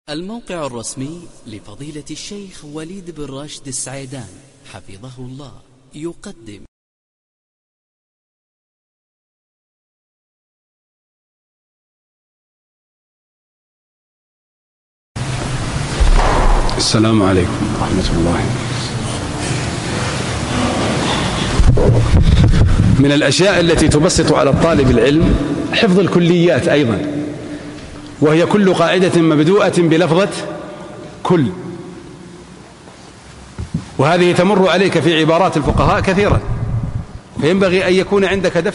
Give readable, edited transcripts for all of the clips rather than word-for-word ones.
الموقع الرسمي لفضيلة الشيخ وليد بن راشد السعيدان حفظه الله يقدم. السلام عليكم ورحمة الله. من الأشياء التي تبسط على الطالب العلم حفظ الكليات أيضا، وهي كل قاعدة مبدوءة بلفظة كل، وهذه تمر عليك في عبارات الفقهاء كثيرا، فينبغي أن يكون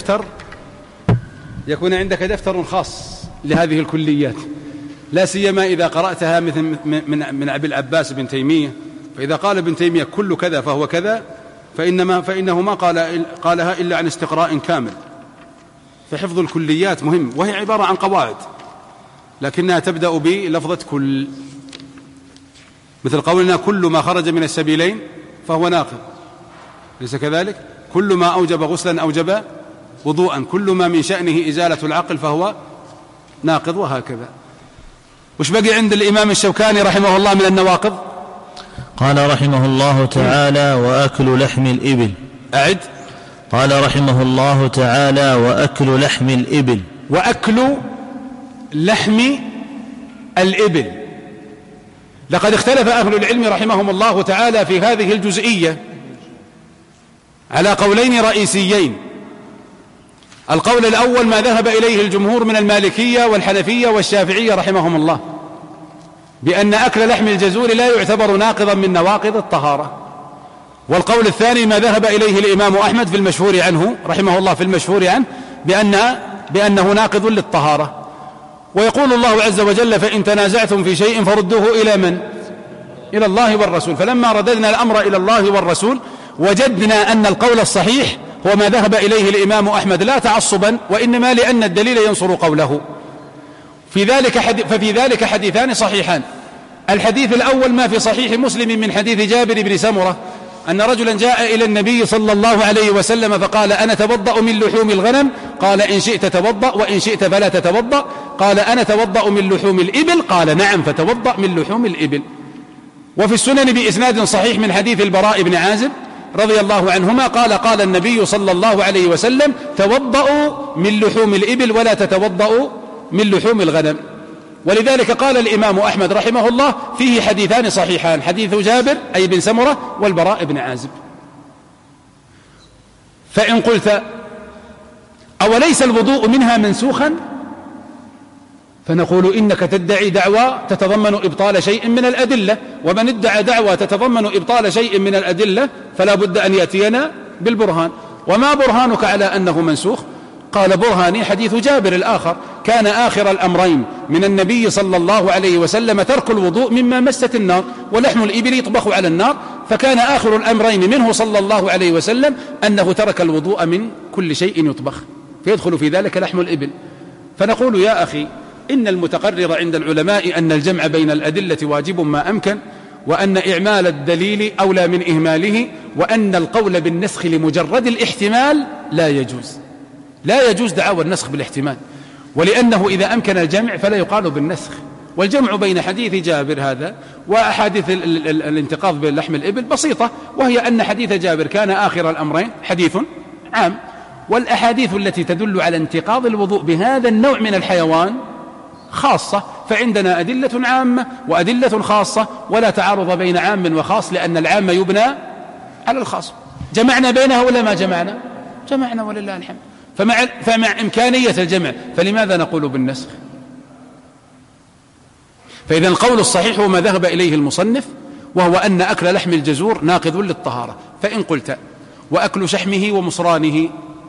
عندك دفتر خاص لهذه الكليات، لا سيما إذا قرأتها مثل من أبي العباس بن تيمية، فإذا قال ابن تيمية كل كذا فهو كذا فإنه ما قالها إلا عن استقراء كامل. فحفظ الكليات مهم، وهي عبارة عن قواعد لكنها تبدأ بلفظة كل، مثل قولنا كل ما خرج من السبيلين فهو ناقض، ليس كذلك؟ كل ما أوجب غسلا أوجب وضوءا، كل ما من شأنه إزالة العقل فهو ناقض، وهكذا. وش بقي عند الإمام الشوكاني رحمه الله من النواقض؟ قال رحمه الله تعالى: وأكل لحم الإبل. أعد. قال رحمه الله تعالى: وأكل لحم الإبل. وأكل لحم الإبل. لقد اختلف أهل العلم رحمهم الله تعالى في هذه الجزئية على قولين رئيسيين. القول الأول ما ذهب إليه الجمهور من المالكية والحنفية والشافعية رحمهم الله، بأن أكل لحم الجزور لا يعتبر ناقضا من نواقض الطهارة. والقول الثاني ما ذهب إليه الإمام أحمد في المشهور عنه رحمه الله بأنه ناقض للطهارة. ويقول الله عز وجل: فإن تنازعتم في شيء فردوه إلى من؟ إلى الله والرسول. فلما رددنا الأمر إلى الله والرسول وجدنا أن القول الصحيح هو ما ذهب إليه الإمام أحمد، لا تعصبا وإنما لأن الدليل ينصر قوله. ففي ذلك حديثان صحيحان. الحديث الأول ما في صحيح مسلم من حديث جابر بن سمرة أن رجلا جاء إلى النبي صلى الله عليه وسلم فقال: أنا أتوضأ من لحوم الغنم. قال: إن شئت توضأ وإن شئت فلا تتوضأ. قال: أنا أتوضأ من لحوم الإبل. قال: نعم، فتوضأ من لحوم الإبل. وفي السنن بإسناد صحيح من حديث البراء بن عازب رضي الله عنهما قال النبي صلى الله عليه وسلم: توضأوا من لحوم الإبل ولا تتوضأوا من لحوم الغنم. ولذلك قال الإمام أحمد رحمه الله: فيه حديثان صحيحان، حديث جابر أي بن سمرة والبراء بن عازب. فإن قلت: أوليس الوضوء منها منسوخا؟ فنقول: إنك تدعي دعوى تتضمن إبطال شيء من الأدلة، ومن ادعى دعوى تتضمن إبطال شيء من الأدلة فلا بد أن يأتينا بالبرهان. وما برهانك على أنه منسوخ؟ قال: برهاني حديث جابر الآخر: كان آخر الأمرين من النبي صلى الله عليه وسلم ترك الوضوء مما مست النار، ولحم الإبل يطبخ على النار، فكان آخر الأمرين منه صلى الله عليه وسلم أنه ترك الوضوء من كل شيء يطبخ، فيدخل في ذلك لحم الإبل. فنقول: يا أخي، إن المتقرر عند العلماء أن الجمع بين الأدلة واجب ما أمكن، وأن إعمال الدليل أولى من إهماله، وأن القول بالنسخ لمجرد الاحتمال لا يجوز دعوى النسخ بالاحتمال، ولأنه إذا أمكن الجمع فلا يقال بالنسخ. والجمع بين حديث جابر هذا وأحاديث الانتقاض بلحم الإبل بسيطة، وهي أن حديث جابر كان آخر الأمرين حديث عام، والأحاديث التي تدل على انتقاض الوضوء بهذا النوع من الحيوان خاصة، فعندنا أدلة عامة وأدلة خاصة، ولا تعارض بين عام وخاص، لأن العام يبنى على الخاص. جمعنا بينها ولا ما جمعنا ولله الحمد. فمع إمكانية الجمع فلماذا نقول بالنسخ؟ فإذا القول الصحيح هو ما ذهب إليه المصنف، وهو أن أكل لحم الجزور ناقض للطهارة. فإن قلت: وأكل شحمه ومصرانه،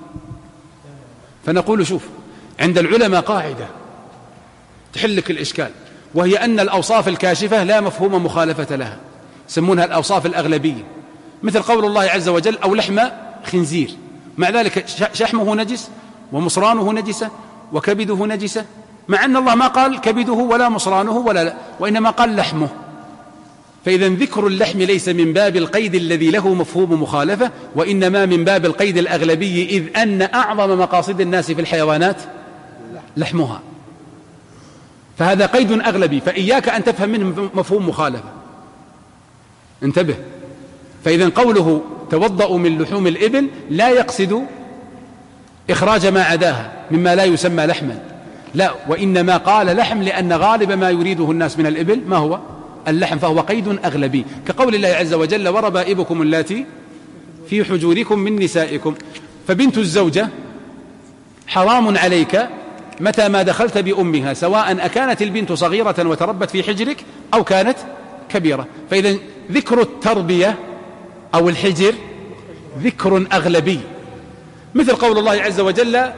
فنقول: شوف، عند العلماء قاعدة تحلك الإشكال، وهي أن الأوصاف الكاشفة لا مفهوم مخالفة لها، يسمونها الأوصاف الأغلبية، مثل قول الله عز وجل: أو لحم خنزير، مع ذلك شحمه نجس ومصرانه نجسة وكبده نجسة، مع أن الله ما قال كبده ولا مصرانه وإنما قال لحمه. فإذا ذكر اللحم ليس من باب القيد الذي له مفهوم مخالفة، وإنما من باب القيد الأغلبي، إذ أن أعظم مقاصد الناس في الحيوانات لحمها. فهذا قيد أغلبي، فإياك أن تفهم منه مفهوم مخالفة، انتبه. فإذا قوله توضأوا من لحوم الإبل لا يقصد إخراج ما عداها مما لا يسمى لحما، لا، وإنما قال لحم لأن غالب ما يريده الناس من الإبل ما هو اللحم، فهو قيد أغلبي، كقول الله عز وجل وربائبكم اللاتي في حجوركم من نسائكم. فبنت الزوجة حرام عليك متى ما دخلت بأمها، سواء أكانت البنت صغيرة وتربت في حجرك أو كانت كبيرة. فإذا ذكر التربية أو الحجر ذكر أغلبي، مثل قول الله عز وجل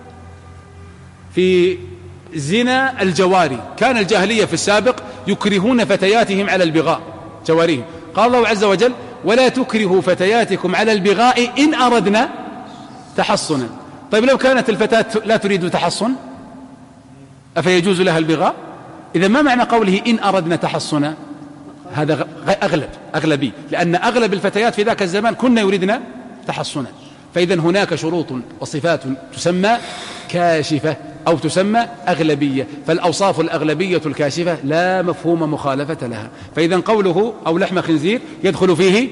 في زنا الجواري، كان الجاهلية في السابق يكرهون فتياتهم على البغاء جواريهم، قال الله عز وجل ولا تكرهوا فتياتكم على البغاء إن أردنا تحصنا. طيب لو كانت الفتاة لا تريد تحصن أفيجوز لها البغاء؟ إذا ما معنى قوله إن أردنا تحصنا؟ هذا أغلبي، لأن أغلب الفتيات في ذاك الزمان كنا يريدنا تحصنا. فإذا هناك شروط وصفات تسمى كاشفة أو تسمى أغلبية، فالأوصاف الأغلبية الكاشفة لا مفهوم مخالفة لها. فإذا قوله أو لحم خنزير يدخل فيه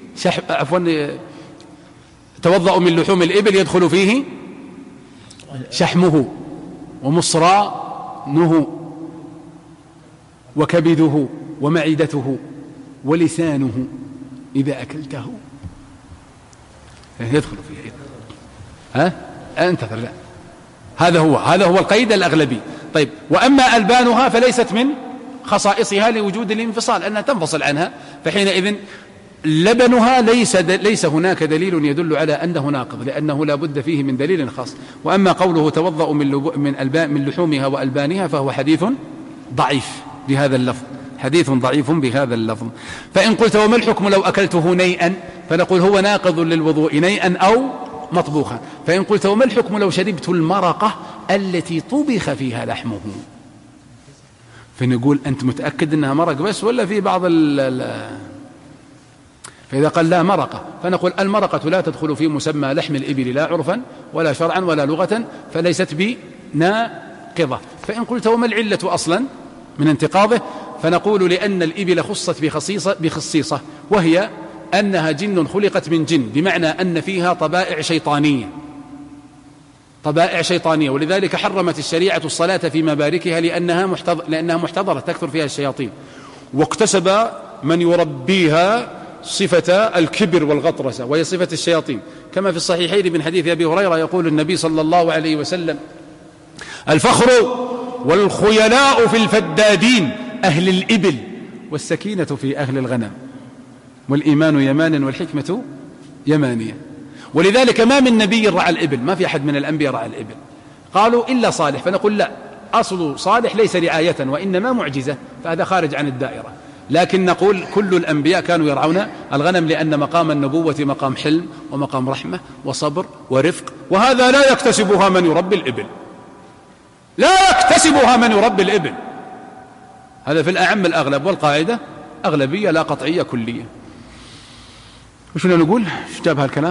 توضأ من لحوم الإبل يدخل فيه شحمه ومصرانه وكبده ومعدته ولسانه إذا أكلته يدخل فيه أيضا. انتظر، لا، هذا هو القيد الأغلبي. طيب وأما ألبانها فليست من خصائصها لوجود الانفصال، أنها تنفصل عنها، فحينئذ لبنها ليس هناك دليل يدل على أنه ناقض، لأنه لا بد فيه من دليل خاص. وأما قوله توضأ من لحومها وألبانها فهو حديث ضعيف بهذا اللفظ، حديث ضعيف بهذا اللفظ. فإن قلت وما الحكم لو أكلته نيئا، فنقول هو ناقض للوضوء نيئا أو مطبوخا. فإن قلت وما الحكم لو شربت المرقة التي طبخ فيها لحمه، فنقول أنت متأكد أنها مرق بس ولا في بعض فإذا قال لا مرقة، فنقول المرقة لا تدخل في مسمى لحم الإبل لا عرفا ولا شرعا ولا لغة، فليست بناقضة. فإن قلت وما العلة أصلا من انتقاضه، فنقول لأن الإبل خصت بخصيصة، وهي أنها جن خلقت من جن، بمعنى أن فيها طبائع شيطانية، ولذلك حرمت الشريعة الصلاة في مباركها لأنها محتضرة تكثر فيها الشياطين. واكتسب من يربيها صفة الكبر والغطرسة، وهي صفة الشياطين، كما في الصحيحين من حديث أبي هريرة يقول النبي صلى الله عليه وسلم الفخر والخيلاء في الفدادين أهل الإبل، والسكينة في أهل الغنم، والإيمان يمان والحكمة يمانية. ولذلك ما من نبي رعى الإبل، ما في أحد من الأنبياء رعى الإبل، قالوا إلا صالح، فنقول لا، أصل صالح ليس رعاية وإنما معجزة، فهذا خارج عن الدائرة. لكن نقول كل الأنبياء كانوا يرعون الغنم، لأن مقام النبوة مقام حلم ومقام رحمة وصبر ورفق، وهذا لا يكتسبها من يربي الإبل، هذا في الأعم الأغلب، والقاعدة أغلبية لا قطعية كلية. وش نقول؟ ايش جاب هالكلام؟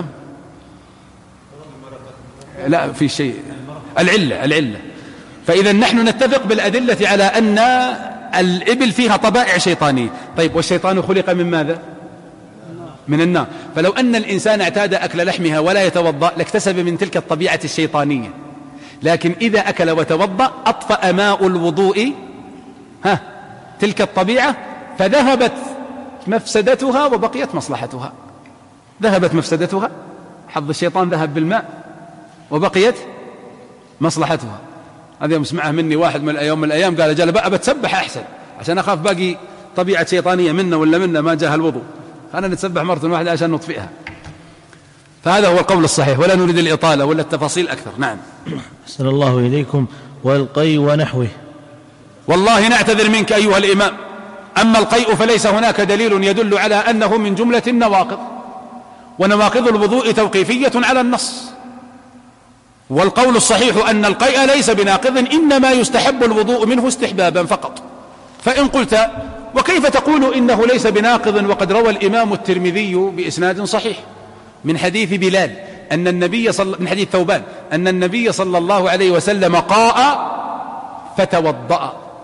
لا في شيء، العلة. فإذا نحن نتفق بالأدلة على أن الإبل فيها طبائع شيطانية. طيب والشيطان خلق من ماذا؟ من النار. فلو أن الإنسان اعتاد أكل لحمها ولا يتوضأ لاكتسب من تلك الطبيعة الشيطانية، لكن إذا أكل وتوضأ أطفأ ماء الوضوء تلك الطبيعة، فذهبت مفسدتها وبقيت مصلحتها. ذهبت مفسدتها، حظ الشيطان ذهب بالماء، وبقيت مصلحتها. هذا يوم سمعه مني واحد من الأيام قال جل بقى بتسبح أحسن عشان أخاف باقي طبيعة شيطانية منا ولا منا ما جاء الوضوء، خلنا نتسبح مرة واحدة عشان نطفئها. فهذا هو القول الصحيح، ولا نريد الإطالة ولا التفاصيل أكثر. نعم. أحسن الله إليكم. والقيء ونحوه. والله نعتذر منك أيها الإمام، أما القيء فليس هناك دليل يدل على أنه من جملة النواقض، ونواقض الوضوء توقيفية على النص، والقول الصحيح أن القيء ليس بناقض، إنما يستحب الوضوء منه استحبابا فقط. فإن قلت وكيف تقول إنه ليس بناقض وقد روى الإمام الترمذي بإسناد صحيح من حديث بلال من حديث ثوبان أن النبي صلى الله عليه وسلم قاء فتوضأ،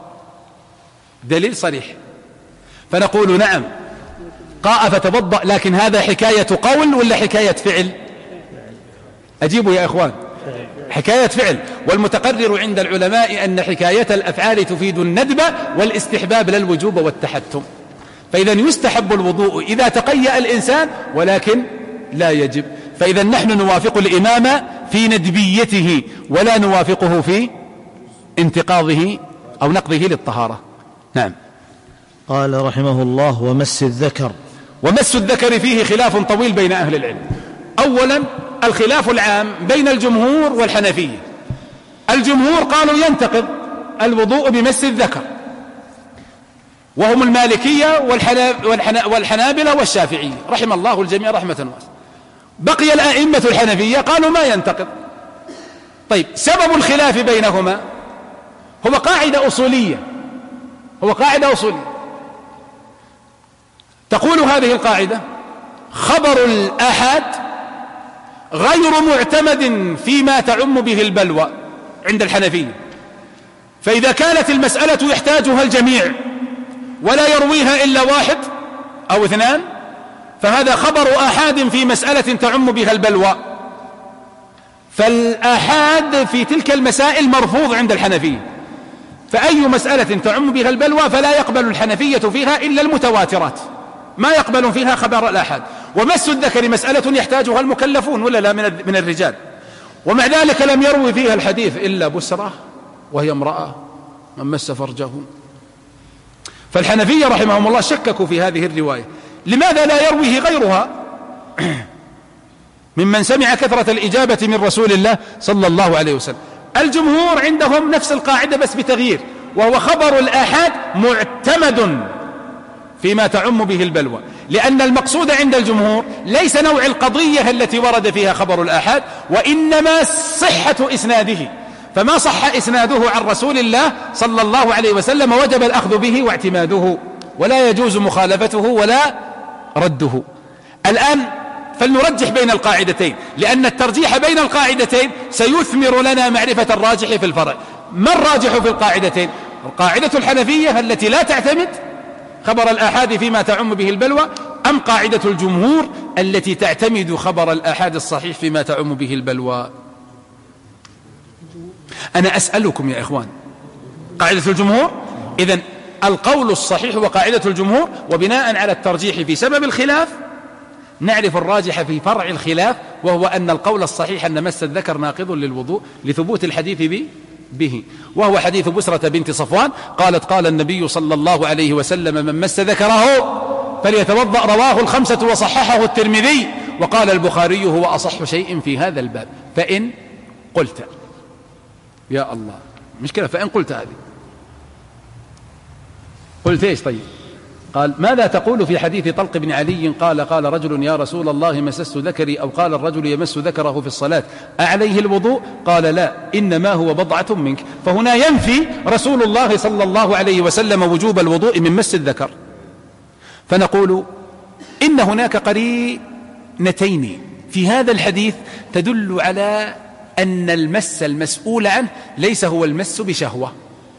دليل صريح، فنقول نعم قاء فتوضأ، لكن هذا حكاية قول ولا حكاية فعل؟ أجيبوا يا إخوان، حكاية فعل. والمتقرر عند العلماء أن حكاية الأفعال تفيد الندب والاستحباب لا الوجوب والتحتم، فإذا يستحب الوضوء إذا تقيأ الإنسان ولكن لا يجب. فإذا نحن نوافق الإمام في ندبيته ولا نوافقه في انتقاضه أو نقضه للطهارة. نعم. قال رحمه الله: ومس الذكر. ومس الذكر فيه خلاف طويل بين أهل العلم. أولا الخلاف العام بين الجمهور والحنفية. الجمهور قالوا ينتقض الوضوء بمس الذكر، وهم المالكية والحنابلة والشافعية رحم الله الجميع رحمة واسعة. بقي الأئمة الحنفية قالوا ما ينتقض. طيب، سبب الخلاف بينهما هو قاعدة أصولية، تقول هذه القاعدة: خبر الآحاد غير معتمد فيما تعم به البلوى عند الحنفية. فإذا كانت المسألة يحتاجها الجميع ولا يرويها إلا واحد أو اثنان، فهذا خبر آحاد في مسألة تعم بها البلوى. فالآحاد في تلك المسائل مرفوض عند الحنفية، فأي مسألة تعم بها البلوى فلا يقبل الحنفية فيها إلا المتواترات، ما يقبل فيها خبر الآحاد. ومس الذكر مسألة يحتاجها المكلفون ولا لا من الرجال، ومع ذلك لم يروي فيها الحديث إلا بسرة وهي امرأة من مس فرجه. فالحنفية رحمهم الله شككوا في هذه الرواية، لماذا لا يرويه غيرها ممن سمع كثرة الإجابة من رسول الله صلى الله عليه وسلم؟ الجمهور عندهم نفس القاعدة بس بتغيير، وهو خبر الآحاد معتمد فيما تعم به البلوى، لأن المقصود عند الجمهور ليس نوع القضية التي ورد فيها خبر الآحاد، وإنما صحة إسناده. فما صح إسناده عن رسول الله صلى الله عليه وسلم وجب الأخذ به واعتماده، ولا يجوز مخالفته ولا رده. الآن فلنرجح بين القاعدتين، لأن الترجيح بين القاعدتين سيثمر لنا معرفة الراجح في الفرع. ما الراجح في القاعدتين؟ القاعدة الحنفية التي لا تعتمد خبر الآحاد فيما تعم به البلوى، أم قاعدة الجمهور التي تعتمد خبر الآحاد الصحيح فيما تعم به البلوى؟ أنا أسألكم يا إخوان، قاعدة الجمهور. إذن القول الصحيح هو قاعدة الجمهور، وبناء على الترجيح في سبب الخلاف نعرف الراجح في فرع الخلاف، وهو أن القول الصحيح أن مس الذكر ناقض للوضوء لثبوت الحديث به، وهو حديث بسرة بنت صفوان قالت: قال النبي صلى الله عليه وسلم: من مس ذكره فليتوضأ. رواه الخمسة وصححه الترمذي، وقال البخاري: هو أصح شيء في هذا الباب. فإن قلت، يا الله مشكلة، فإن قلت هذه، قلت إيش؟ طيب، قال: ماذا تقول في حديث طلق بن علي قال رجل: يا رسول الله مسست ذكري، أو قال الرجل يمس ذكره في الصلاة، أعليه الوضوء؟ قال: لا، إنما هو بضعة منك. فهنا ينفي رسول الله صلى الله عليه وسلم وجوب الوضوء من مس الذكر. فنقول إن هناك قرينتين في هذا الحديث تدل على أن المس المسؤول عنه ليس هو المس بشهوة،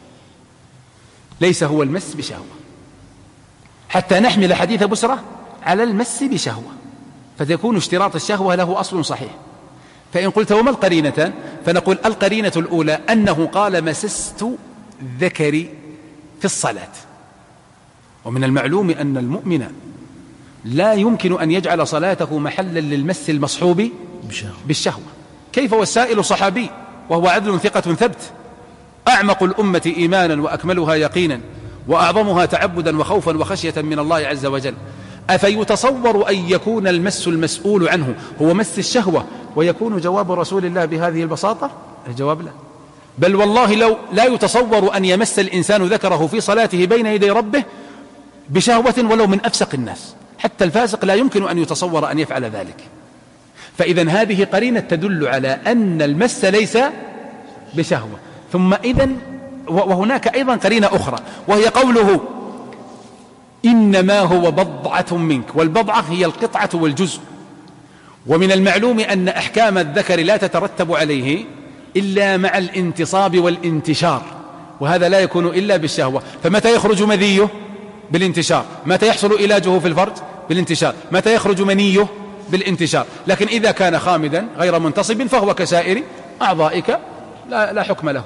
حتى نحمل حديث بسرة على المس بشهوة، فتكون اشتراط الشهوة له أصل صحيح. فإن قلت وما القرينة؟ فنقول: القرينة الأولى أنه قال: مسست ذكري في الصلاة، ومن المعلوم أن المؤمن لا يمكن أن يجعل صلاته محلا للمس المصحوب بالشهوة. كيف والسائل صحابي وهو عدل ثقة ثبت، أعمق الأمة إيمانا وأكملها يقينا وأعظمها تعبدا وخوفا وخشية من الله عز وجل. أفيتصور أن يكون المس المسؤول عنه هو مس الشهوة ويكون جواب رسول الله بهذه البساطة؟ الجواب لا. بل والله لو لا يتصور أن يمس الإنسان ذكره في صلاته بين يدي ربه بشهوة ولو من أفسق الناس، حتى الفاسق لا يمكن أن يتصور أن يفعل ذلك. فإذن هذه قرينة تدل على أن المس ليس بشهوة. ثم إذن وهناك أيضا قرينة أخرى، وهي قوله: إنما هو بضعة منك، والبضعة هي القطعة والجزء. ومن المعلوم أن أحكام الذكر لا تترتب عليه إلا مع الانتصاب والانتشار، وهذا لا يكون إلا بالشهوة. فمتى يخرج مذيه؟ بالانتشار. متى يحصل علاجه في الفرج؟ بالانتشار. متى يخرج منيه؟ بالانتشار. لكن إذا كان خامدا غير منتصب فهو كسائر أعضائك لا حكم له.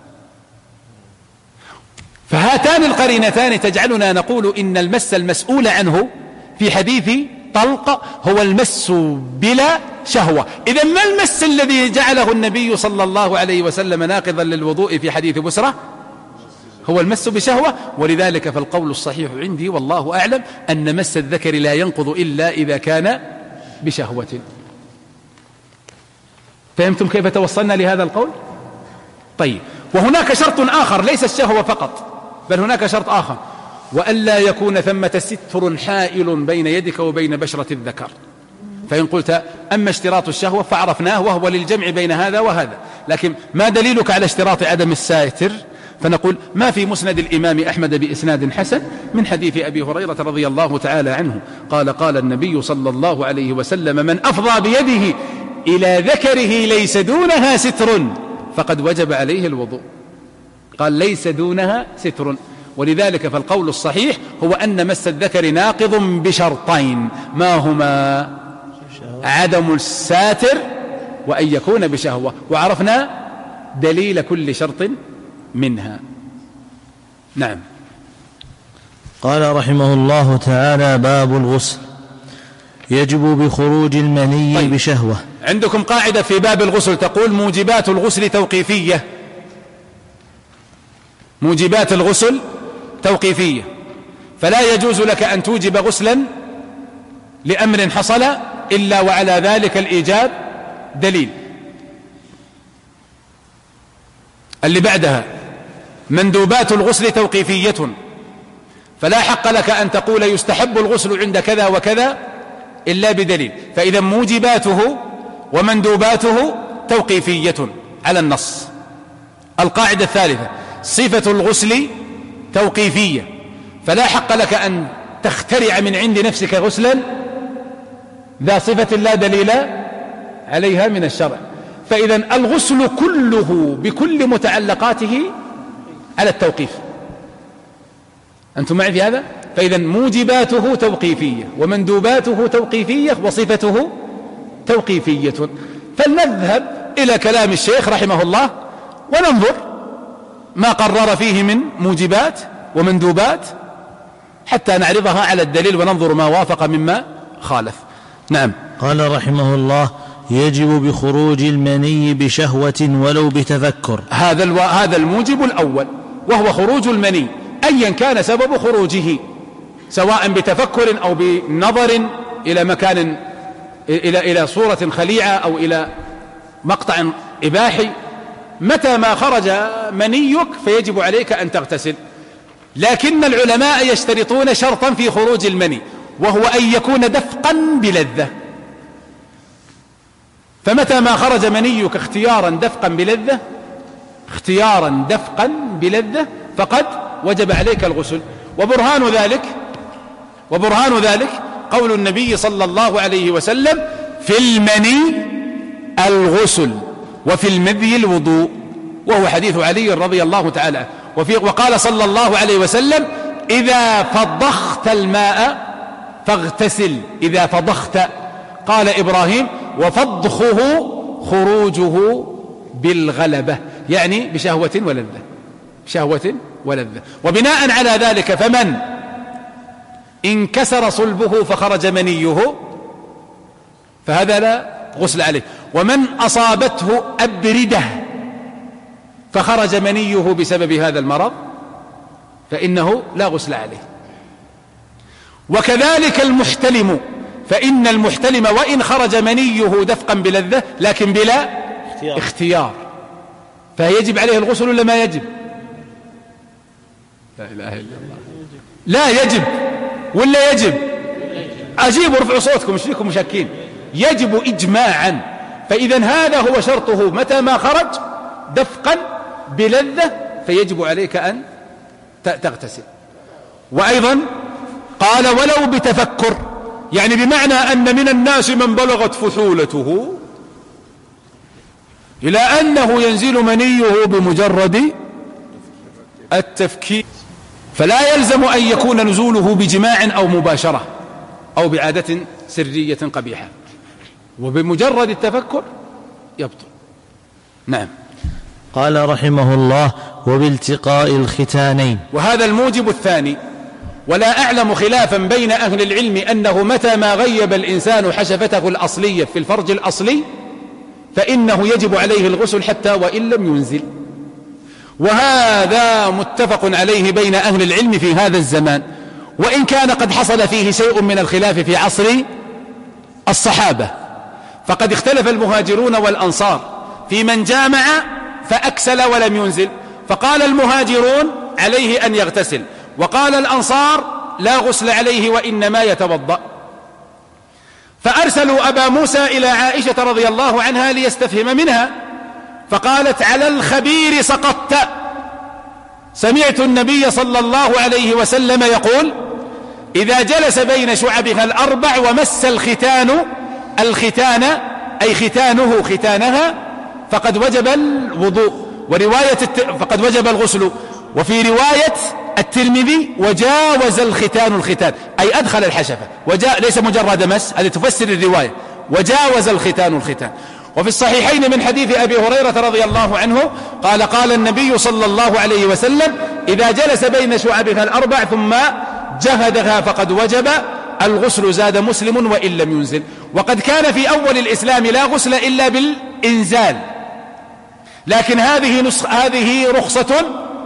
فهاتان القرينتان تجعلنا نقول إن المس المسؤول عنه في حديث طلق هو المس بلا شهوة. إذن ما المس الذي جعله النبي صلى الله عليه وسلم ناقضا للوضوء في حديث بسرة؟ هو المس بشهوة. ولذلك فالقول الصحيح عندي والله أعلم أن مس الذكر لا ينقض إلا إذا كان بشهوة. فهمتم كيف توصلنا لهذا القول؟ طيب، وهناك شرط آخر ليس الشهوة فقط، بل هناك شرط آخر، وألا يكون ثمة ستر حائل بين يدك وبين بشرة الذكر. فإن قلت أما اشتراط الشهوة فعرفناه وهو للجمع بين هذا وهذا، لكن ما دليلك على اشتراط عدم الساتر؟ فنقول ما في مسند الإمام أحمد بإسناد حسن من حديث أبي هريرة رضي الله تعالى عنه قال النبي صلى الله عليه وسلم من أفضى بيده إلى ذكره ليس دونها ستر فقد وجب عليه الوضوء. قال ليس دونها ستر. ولذلك فالقول الصحيح هو أن مس الذكر ناقض بشرطين، ما هما؟ عدم الساتر وأن يكون بشهوة، وعرفنا دليل كل شرط منها. نعم. قال رحمه الله تعالى: باب الغسل يجب بخروج المني طيب. بشهوة. عندكم قاعدة في باب الغسل تقول موجبات الغسل توقيفية. موجبات الغسل توقيفية، فلا يجوز لك أن توجب غسلا لأمر حصل إلا وعلى ذلك الإيجاب دليل. اللي بعدها مندوبات الغسل توقيفية، فلا حق لك أن تقول يستحب الغسل عند كذا وكذا إلا بدليل. فإذا موجباته ومندوباته توقيفية على النص. القاعدة الثالثة صفة الغسل توقيفية، فلا حق لك أن تخترع من عند نفسك غسلا ذا صفة لا دليل عليها من الشرع. فإذا الغسل كله بكل متعلقاته على التوقيف. أنتم معي في هذا؟ فإذا موجباته توقيفية ومندوباته توقيفية وصفته توقيفية. فلنذهب إلى كلام الشيخ رحمه الله وننظر ما قرر فيه من موجبات ومندوبات حتى نعرضها على الدليل وننظر ما وافق مما خالف. نعم. قال رحمه الله: يجب بخروج المني بشهوة ولو بتفكر. هذا الموجب الأول، وهو خروج المني أيا كان سبب خروجه، سواء بتفكر أو بنظر إلى مكان إلى صورة خليعة أو إلى مقطع إباحي. متى ما خرج منيك فيجب عليك أن تغتسل. لكن العلماء يشترطون شرطا في خروج المني، وهو أن يكون دفقا بلذة. فمتى ما خرج منيك اختيارا دفقا بلذة فقد وجب عليك الغسل. وبرهان ذلك قول النبي صلى الله عليه وسلم: في المني الغسل وفي المذي الوضوء، وهو حديث علي رضي الله تعالى عنه. وقال صلى الله عليه وسلم: إذا فضخت الماء فاغتسل. إذا فضخت، قال إبراهيم: وفضخه خروجه بالغلبة، يعني بشهوة ولذة. وبناء على ذلك فمن انكسر صلبه فخرج منيه فهذا لا غسل عليه، ومن أصابته أبردة فخرج منيه بسبب هذا المرض فإنه لا غسل عليه. وكذلك المحتلم، فإن المحتلم وإن خرج منيه دفقا بلذة لكن بلا اختيار فيجب عليه الغسل ولا ما يجب؟ لا إله إلا الله. لا يجب ولا يجب؟ أجيبوا، ارفعوا صوتكم، مش فيكم مشكين. يجب إجماعا. فإذا هذا هو شرطه، متى ما خرج دفقا بلذة فيجب عليك أن تغتسل. وأيضا قال: ولو بتفكر، يعني بمعنى أن من الناس من بلغت فحولته إلى أنه ينزل منيه بمجرد التفكير، فلا يلزم أن يكون نزوله بجماع أو مباشرة أو بعادة سرية قبيحة، وبمجرد التفكر يبطل. نعم. قال رحمه الله: وبالتقاء الختانين. وهذا الموجب الثاني. ولا أعلم خلافا بين أهل العلم أنه متى ما غيب الإنسان حشفته الأصلية في الفرج الأصلي فإنه يجب عليه الغسل حتى وإن لم ينزل، وهذا متفق عليه بين أهل العلم في هذا الزمان، وإن كان قد حصل فيه شيء من الخلاف في عصر الصحابة، فقد اختلف المهاجرون والأنصار في من جامع فأكسل ولم ينزل، فقال المهاجرون عليه أن يغتسل، وقال الأنصار لا غسل عليه وإنما يتوضأ. فأرسلوا أبا موسى إلى عائشة رضي الله عنها ليستفهم منها، فقالت: على الخبير سقطت. سمعت النبي صلى الله عليه وسلم يقول: إذا جلس بين شعبها الأربع ومس الختان أي ختانه ختانها فقد وجب الوضوء، فقد وجب الغسل. وفي رواية الترمذي: وجاوز الختان أي أدخل الحشفة، ليس مجرد مس، هذه تفسر الرواية، وجاوز الختان. وفي الصحيحين من حديث أبي هريرة رضي الله عنه قال: قال النبي صلى الله عليه وسلم: إذا جلس بين شعبها الأربع ثم جهدها فقد وجب الغسل. زاد مسلم: وإن لم ينزل. وقد كان في أول الإسلام لا غسل إلا بالإنزال، لكن هذه رخصة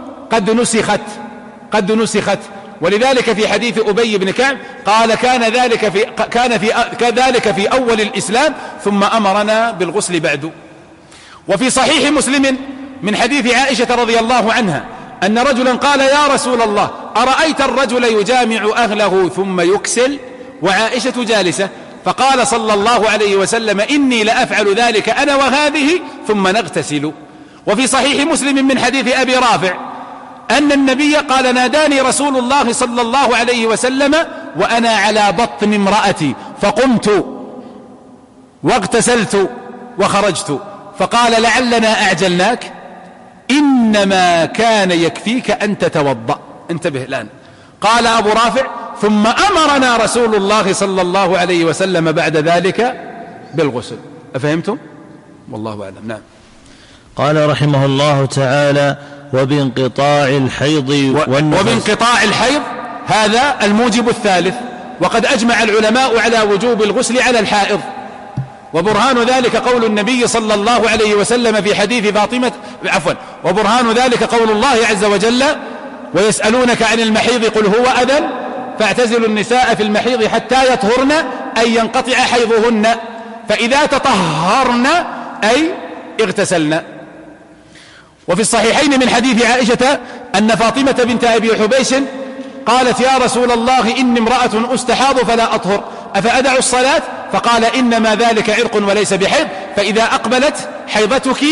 قد نسخت، ولذلك في حديث أبي بن كعب قال: كان ذلك في أول الإسلام ثم أمرنا بالغسل بعد. وفي صحيح مسلم من حديث عائشة رضي الله عنها أن رجلا قال: يا رسول الله، أرأيت الرجل يجامع أهله ثم يكسل وعائشة جالسة؟ فقال صلى الله عليه وسلم: إني لأفعل ذلك أنا وهذه ثم نغتسل. وفي صحيح مسلم من حديث أبي رافع أن النبي قال: ناداني رسول الله صلى الله عليه وسلم وأنا على بطن امرأتي، فقمت واغتسلت وخرجت، فقال: لعلنا أعجلناك، إنما كان يكفيك أن تتوضأ. انتبه الآن. قال أبو رافع: ثم أمرنا رسول الله صلى الله عليه وسلم بعد ذلك بالغسل. أفهمتم؟ والله أعلم. نعم. قال رحمه الله تعالى: وبانقطاع الحيض وبانقطاع الحيض، هذا الموجب الثالث. وقد أجمع العلماء على وجوب الغسل على الحائض، وبرهان ذلك قول النبي صلى الله عليه وسلم في حديث فاطمة، وبرهان ذلك قول الله عز وجل: ويسألونك عن المحيض قل هو أذى فاعتزلوا النساء في المحيض حتى يطهرن أي ينقطع حيضهن، فإذا تطهرن أي اغتسلن. وفي الصحيحين من حديث عائشة أن فاطمة بنت أبي حبيش قالت: يا رسول الله، إني امرأة أستحاض فلا أطهر، أفأدع الصلاة؟ فقال: إنما ذلك عرق وليس بحيض، فإذا أقبلت حيضتك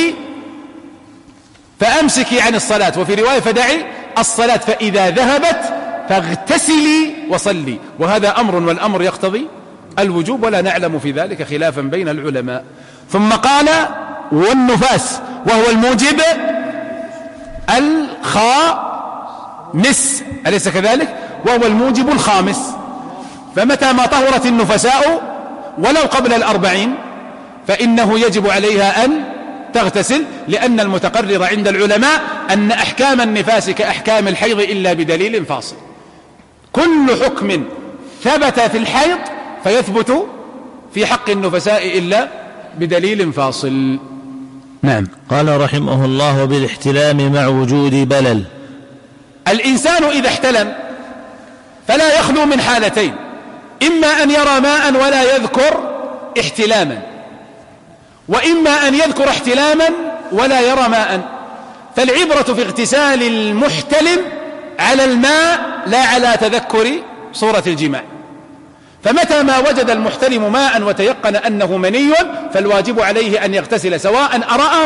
فأمسكي عن الصلاة، وفي رواية فدعي الصلاة، فإذا ذهبت فاغتسلي وصلي. وهذا أمر، والأمر يقتضي الوجوب، ولا نعلم في ذلك خلافا بين العلماء. ثم قال: والنفاس، وهو الموجب الخامس، أليس كذلك؟ وهو الموجب الخامس. فمتى ما طهرت النفساء ولو قبل 40 فإنه يجب عليها أن تغتسل، لأن المتقرر عند العلماء أن أحكام النفاس كأحكام الحيض إلا بدليل فاصل. كل حكم ثبت في الحيض فيثبت في حق النفساء إلا بدليل فاصل. نعم. قال رحمه الله: وبالاحتلام مع وجود بلل. الإنسان إذا احتلم فلا يخلو من حالتين: إما أن يرى ماء ولا يذكر احتلاما، وإما أن يذكر احتلاما ولا يرى ماء. فالعبرة في اغتسال المحتلم على الماء لا على تذكر صورة الجماع. فمتى ما وجد المحتلم ماء وتيقن أنه مني فالواجب عليه أن يغتسل، سواء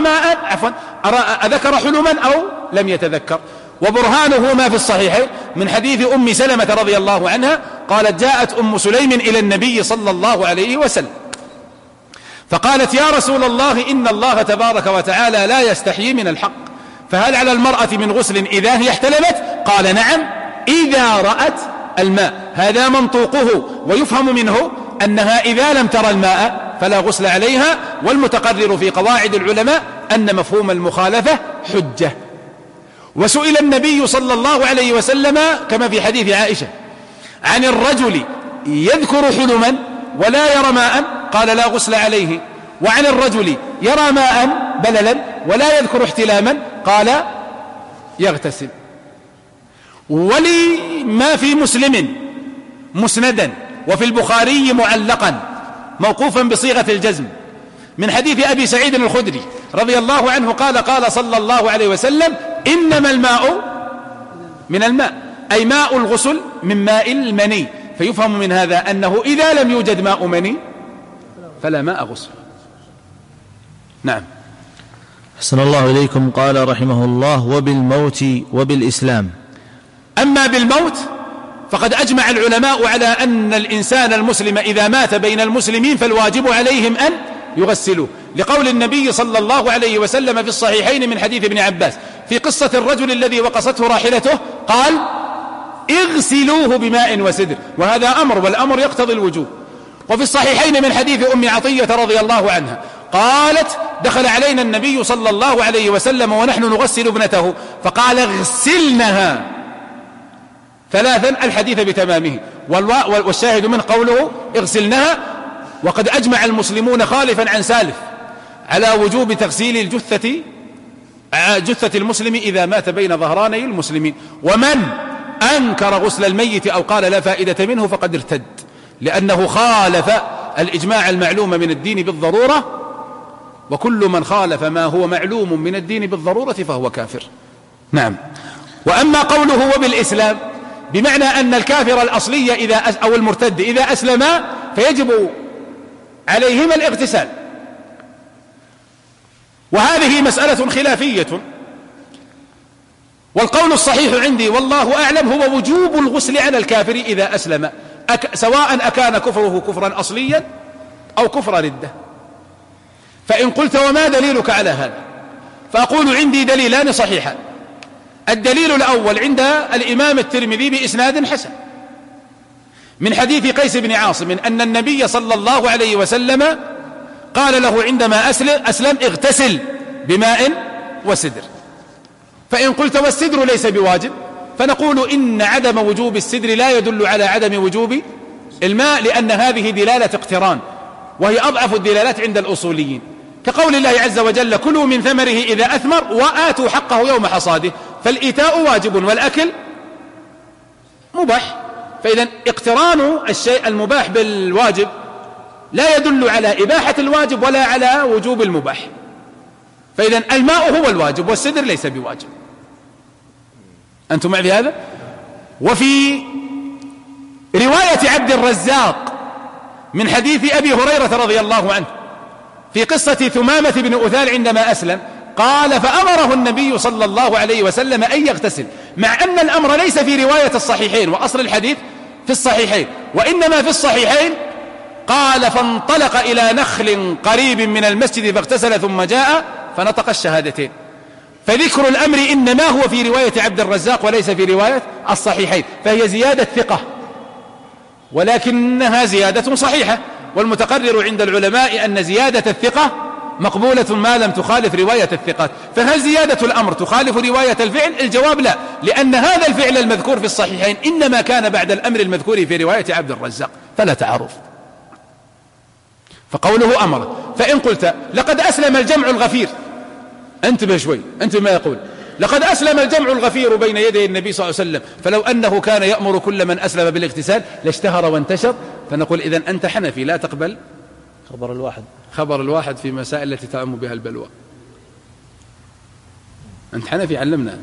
أذكر حلما أو لم يتذكر. وبرهانه ما في الصحيحين من حديث أم سلمة رضي الله عنها قالت: جاءت أم سليم إلى النبي صلى الله عليه وسلم فقالت: يا رسول الله، إن الله تبارك وتعالى لا يستحيي من الحق، فهل على المرأة من غسل إذا هي احتلمت؟ قال نعم إذا رأت الماء. هذا منطوقه، ويفهم منه أنها إذا لم ترى الماء فلا غسل عليها، والمتقرر في قواعد العلماء أن مفهوم المخالفة حجة. وسئل النبي صلى الله عليه وسلم كما في حديث عائشة عن الرجل يذكر حلما ولا يرى ماء، قال لا غسل عليه، وعن الرجل يرى ماء بللا ولا يذكر احتلاما، قال يغتسل. ولما في مسلم مسندا وفي البخاري معلقا موقوفا بصيغة الجزم من حديث أبي سعيد الخدري رضي الله عنه قال قال صلى الله عليه وسلم إنما الماء من الماء، أي ماء الغسل من ماء المني. فيفهم من هذا أنه إذا لم يوجد ماء مني فلا ماء غسل. نعم. أحسن الله إليكم. قال رحمه الله وبالموت وبالإسلام. أما بالموت فقد أجمع العلماء على أن الإنسان المسلم إذا مات بين المسلمين فالواجب عليهم أن يغسلوه، لقول النبي صلى الله عليه وسلم في الصحيحين من حديث ابن عباس في قصة الرجل الذي وقصته راحلته قال اغسلوه بماء وسدر، وهذا أمر، والأمر يقتضي الوجوب. وفي الصحيحين من حديث أم عطية رضي الله عنها قالت دخل علينا النبي صلى الله عليه وسلم ونحن نغسل ابنته فقال اغسلنها ثلاثا، الحديث بتمامه. والشاهد من قوله اغسلنها. وقد أجمع المسلمون خالفا عن سالف على وجوب تغسيل جثة المسلم إذا مات بين ظهراني المسلمين، ومن أنكر غسل الميت أو قال لا فائدة منه فقد ارتد، لأنه خالف الإجماع المعلوم من الدين بالضرورة، وكل من خالف ما هو معلوم من الدين بالضرورة فهو كافر. نعم. وأما قوله وبالإسلام بمعنى أن الكافر الأصلي أو المرتد إذا أسلما فيجب عليهما الاغتسال، وهذه مسألة خلافية، والقول الصحيح عندي والله أعلم هو وجوب الغسل على الكافر إذا أسلم، سواء أكان كفره كفرا أصليا أو كفر ردة. فإن قلت وما دليلك على هذا؟ فأقول عندي دليلان صحيحان. الدليل الأول عند الإمام الترمذي بإسناد حسن من حديث قيس بن عاصم أن النبي صلى الله عليه وسلم قال له عندما أسلم اغتسل بماء وسدر. فإن قلت والسدر ليس بواجب فنقول إن عدم وجوب السدر لا يدل على عدم وجوب الماء، لأن هذه دلالة اقتران وهي أضعف الدلالات عند الأصوليين، كقول الله عز وجل كلوا من ثمره إذا أثمر وآتوا حقه يوم حصاده، فالإيتاء واجب والأكل مباح. فإذا اقتران الشيء المباح بالواجب لا يدل على إباحة الواجب ولا على وجوب المباح. فإذا الماء هو الواجب والسدر ليس بواجب. أنتم معي بهذا؟ وفي رواية عبد الرزاق من حديث أبي هريرة رضي الله عنه في قصة ثمامة بن أثال عندما أسلم قال فأمره النبي صلى الله عليه وسلم أن يغتسل، مع أن الأمر ليس في رواية الصحيحين وأصل الحديث في الصحيحين، وإنما في الصحيحين قال فانطلق إلى نخل قريب من المسجد فاغتسل ثم جاء فنطق الشهادتين. فذكر الأمر إنما هو في رواية عبد الرزاق وليس في رواية الصحيحين، فهي زيادة ثقة ولكنها زيادة صحيحة، والمتقرر عند العلماء أن زيادة الثقة مقبولة ما لم تخالف رواية الثقات. فهل زيادة الأمر تخالف رواية الفعل؟ الجواب لا، لأن هذا الفعل المذكور في الصحيحين إنما كان بعد الأمر المذكور في رواية عبد الرزاق، فلا تعارض. فقوله أمر. فإن قلت لقد أسلم الجمع الغفير، انتبه شوي، انتبه ما يقول، لقد أسلم الجمع الغفير بين يدي النبي صلى الله عليه وسلم، فلو أنه كان يأمر كل من أسلم بالاغتسال لاشتهر وانتشر، فنقول إذن أنت حنفي لا تقبل خبر الواحد في مسائل التي تعم بها البلوى. أنت حنفي علمنا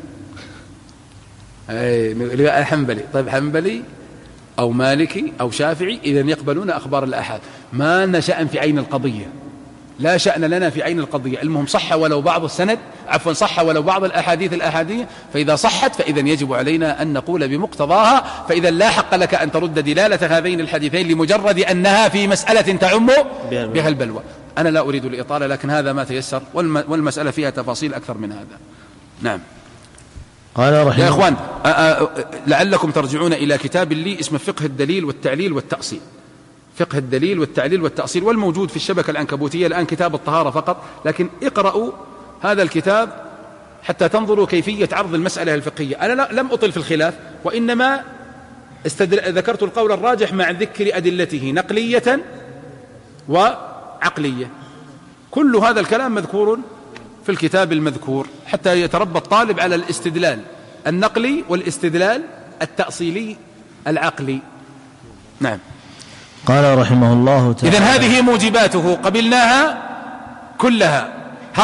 حنبلي. طيب حنبلي أو مالكي أو شافعي إذن يقبلون أخبار الآحاد، ما لنا شأن في عين القضية، لا شأن لنا في عين القضية، المهم صح ولو بعض السند، عفوا صح ولو بعض الأحاديث الأحادية، فإذا صحت فإذا يجب علينا أن نقول بمقتضاها، فإذا لا حق لك أن ترد دلالة هذين الحديثين لمجرد أنها في مسألة تعم بها البلوى. أنا لا أريد الإطالة، لكن هذا ما تيسر، والمسألة فيها تفاصيل أكثر من هذا. نعم. قال رحمه يا إخوان لعلكم ترجعون إلى كتاب لي اسمه فقه الدليل والتعليل والتأصيل. فقه الدليل والتعليل والتأصيل، والموجود في الشبكة العنكبوتية الآن كتاب الطهارة فقط، لكن اقرأوا هذا الكتاب حتى تنظروا كيفية عرض المسألة الفقهية. أنا لم أطل في الخلاف، وإنما ذكرت القول الراجح مع ذكر أدلته نقلية وعقلية. كل هذا الكلام مذكور في الكتاب المذكور حتى يتربى الطالب على الاستدلال النقلي والاستدلال التأصيلي العقلي. نعم. قال رحمه الله تعالى: إذن هذه موجباته قبلناها كلها. هل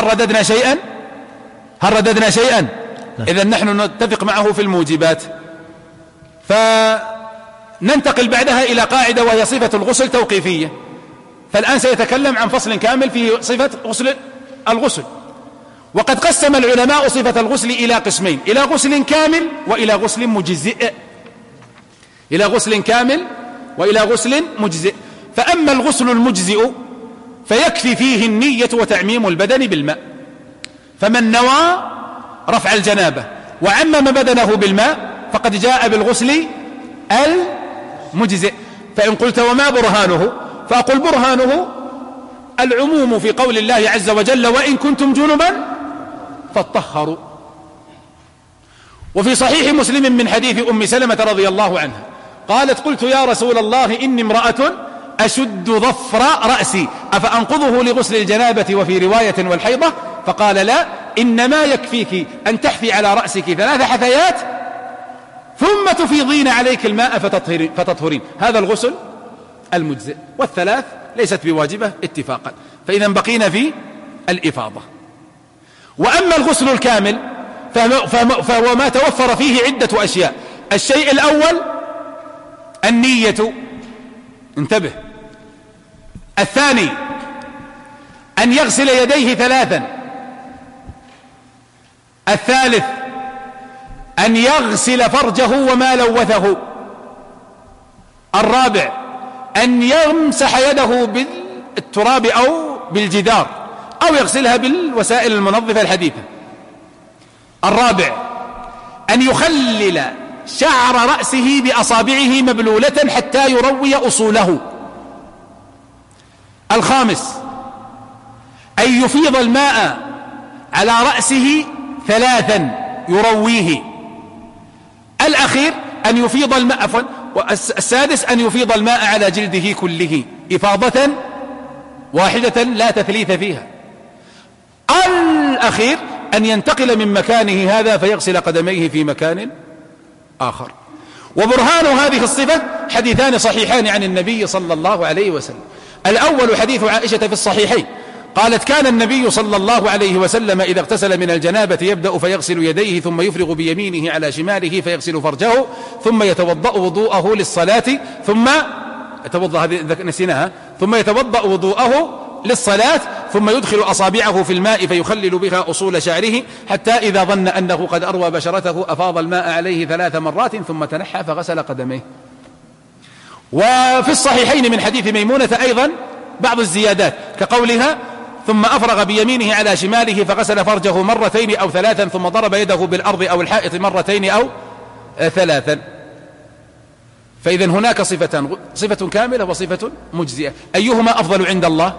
رددنا شيئا؟ إذن نحن نتفق معه في الموجبات. فننتقل بعدها إلى قاعدة وهي صفة الغسل توقيفية. فالآن سيتكلم عن فصل كامل في صفة الغسل. وقد قسم العلماء صفة الغسل إلى قسمين: إلى غسل كامل وإلى غسل مجزئ. إلى غسل كامل وإلى غسل مجزئ. فأما الغسل المجزئ فيكفي فيه النية وتعميم البدن بالماء، فمن نوى رفع الجنابة وعمم بدنه بالماء فقد جاء بالغسل المجزئ. فإن قلت وما برهانه؟ فأقول برهانه العموم في قول الله عز وجل: وإن كنتم جنبا فاطهروا. وفي صحيح مسلم من حديث أم سلمة رضي الله عنها قالت: قلت يا رسول الله إني امرأة أشد ظفر رأسي أفأنقضه لغسل الجنابة وفي رواية والحيضة؟ فقال: لا، إنما يكفيك أن تحثي على رأسك 3 حثيات ثم تفيضين عليك الماء فتطهرين. هذا الغسل المجزئ، والثلاث ليست بواجبة اتفاقا. فإذا بقينا في الإفاضة. وأما الغسل الكامل فهو ما توفر فيه عدة أشياء. الشيء الأول النية، انتبه. الثاني أن يغسل يديه 3. الثالث أن يغسل فرجه وما لوثه. الرابع أن يمسح يده بالتراب أو بالجدار أو يغسلها بالوسائل المنظفة الحديثة. الرابع أن يخلل شعر رأسه بأصابعه مبلولة حتى يروي أصوله. الخامس أن يفيض الماء على رأسه 3 يرويه. الأخير أن يفيض الماء السادس أن يفيض الماء على جلده كله إفاضة واحدة لا تثليث فيها. الأخير أن ينتقل من مكانه هذا فيغسل قدميه في مكان آخر. وبرهان هذه الصفة حديثان صحيحان عن النبي صلى الله عليه وسلم. الأول حديث عائشة في الصحيحين قالت: كان النبي صلى الله عليه وسلم إذا اغتسل من الجنابة يبدأ فيغسل يديه ثم يفرغ بيمينه على شماله فيغسل فرجه ثم يتوضأ وضوءه للصلاة ثم يتوضأ وضوءه للصلاة ثم يدخل أصابعه في الماء فيخلل بها أصول شعره حتى إذا ظن أنه قد أروى بشرته أفاض الماء عليه 3 مرات ثم تنحى فغسل قدميه. وفي الصحيحين من حديث ميمونة أيضا بعض الزيادات كقولها: ثم أفرغ بيمينه على شماله فغسل فرجه 2 أو 3 ثم ضرب يده بالأرض أو الحائط 2 أو 3. فإذا هناك صفتان: صفة كاملة وصفة مجزئة. أيهما أفضل عند الله؟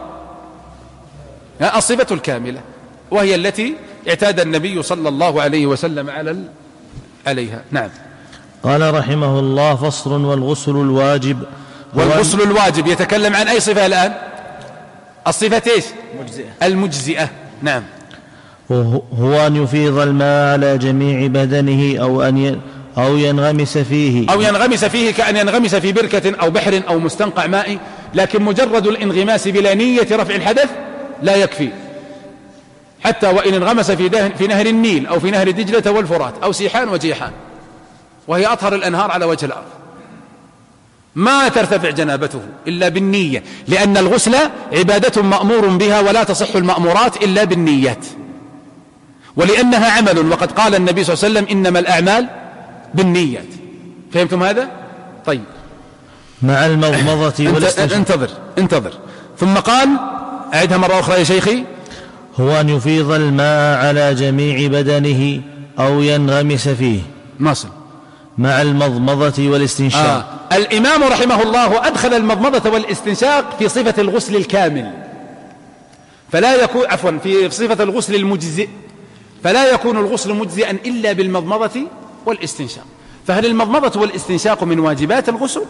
الصفة الكاملة، وهي التي اعتاد النبي صلى الله عليه وسلم عليها. نعم. قال رحمه الله: فصل. والغسل الواجب. والغسل الواجب يتكلم عن أي صفة الآن؟ الصفة إيش؟ المجزئة. نعم. هو أن يفيض الماء على جميع بدنه أو ينغمس فيه كأن ينغمس في بركة أو بحر أو مستنقع مائي. لكن مجرد الانغماس بلا نية رفع الحدث لا يكفي، حتى وإن انغمس في نهر النيل أو في نهر دجلة والفرات أو سيحان وجيحان وهي أطهر الأنهار على وجه الأرض ما ترتفع جنابته إلا بالنية، لأن الغسل عبادة مأمور بها ولا تصح المأمورات إلا بالنيات، ولأنها عمل. وقد قال النبي صلى الله عليه وسلم: إنما الأعمال بالنيات. فهمتم هذا؟ طيب. مع المضمضة والاستنشاق. انتظر. ثم قال: أعدها مرة أخرى يا شيخي. هو أن يفيض الماء على جميع بدنه أو ينغمس فيه نصل مع المضمضة والاستنشاق. الإمام رحمه الله أدخل المضمضة والاستنشاق في صفة الغسل الكامل، فلا يكون في صفة الغسل المجزئ، فلا يكون الغسل مجزئا إلا بالمضمضة والاستنشاق. فهل المضمضة والاستنشاق من واجبات الغسل؟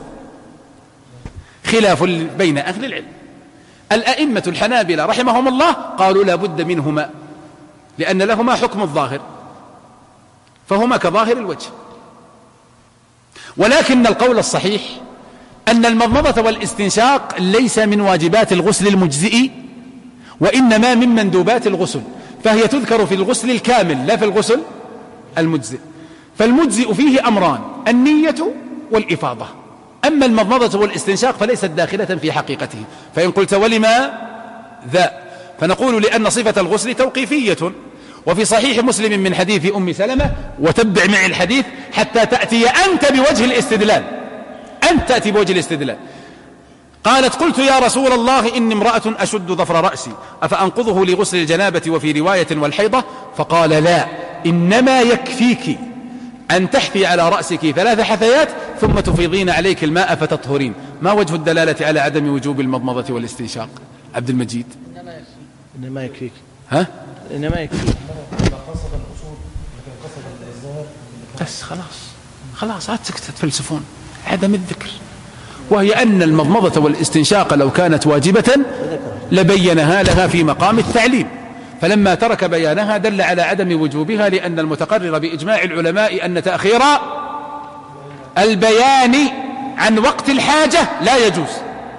خلاف بين أهل العلم. الأئمة الحنابلة رحمهم الله قالوا لا بد منهما، لأن لهما حكم الظاهر، فهما كظاهر الوجه. ولكن القول الصحيح أن المضمضة والاستنشاق ليس من واجبات الغسل المجزئ، وإنما من مندوبات الغسل، فهي تذكر في الغسل الكامل لا في الغسل المجزئ. فالمجزئ فيه أمران: النية والإفاضة. أما المضمضة والاستنشاق فليست داخلة في حقيقته. فإن قلت ولما ذا، فنقول لأن صفة الغسل توقيفية. وفي صحيح مسلم من حديث أم سلمة، وتبع معي الحديث حتى تأتي أنت بوجه الاستدلال، أنت تأتي بوجه الاستدلال. قالت: قلت يا رسول الله إني امرأة أشد ظفر رأسي أفأنقضه لغسل الجنابة وفي رواية والحيضة؟ فقال: لا، إنما يكفيك أن تحثي على رأسك 3 حثيات ثم تفيضين عليك الماء فتطهرين. ما وجه الدلالة على عدم وجوب المضمضة والاستنشاق؟ عبد المجيد. إنما يكفيك. ها؟ إنما يكفيك. بس خلاص لا تفلسفون. عدم الذكر، وهي أن المضمضة والاستنشاق لو كانت واجبة لبينها لها في مقام التعليم، فلما ترك بيانها دل على عدم وجوبها، لأن المتقرر بإجماع العلماء أن تأخير البيان عن وقت الحاجة لا يجوز.